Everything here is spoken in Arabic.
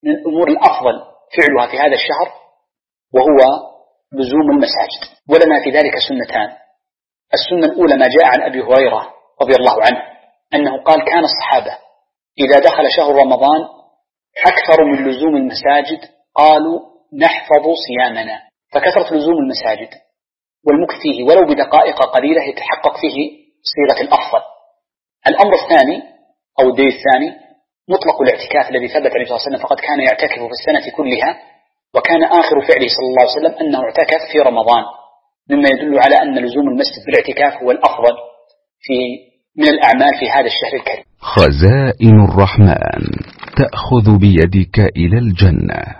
من الأمور الأفضل فعلها في هذا الشهر وهو لزوم المساجد. ولنا في ذلك سنتان. السنة الأولى ما جاء عن أبي هريرة رضي الله عنه أنه قال كان الصحابة إذا دخل شهر رمضان أكثر من لزوم المساجد قالوا نحفظ صيامنا، فكثرة لزوم المساجد والمكث فيه ولو بدقائق قليلة يتحقق فيه صيغة الأفضل. الأمر الثاني أو الدليل الثاني مطلق الاعتكاف الذي ثبت عليه الصلاة والسلام، فقد كان يعتكف في السنة كلها، وكان آخر فعله صلى الله عليه وسلم أنه اعتكف في رمضان، مما يدل على أن لزوم المسجد بالاعتكاف هو الأفضل من الأعمال في هذا الشهر الكريم. خزائن الرحمن تأخذ بيدك إلى الجنة.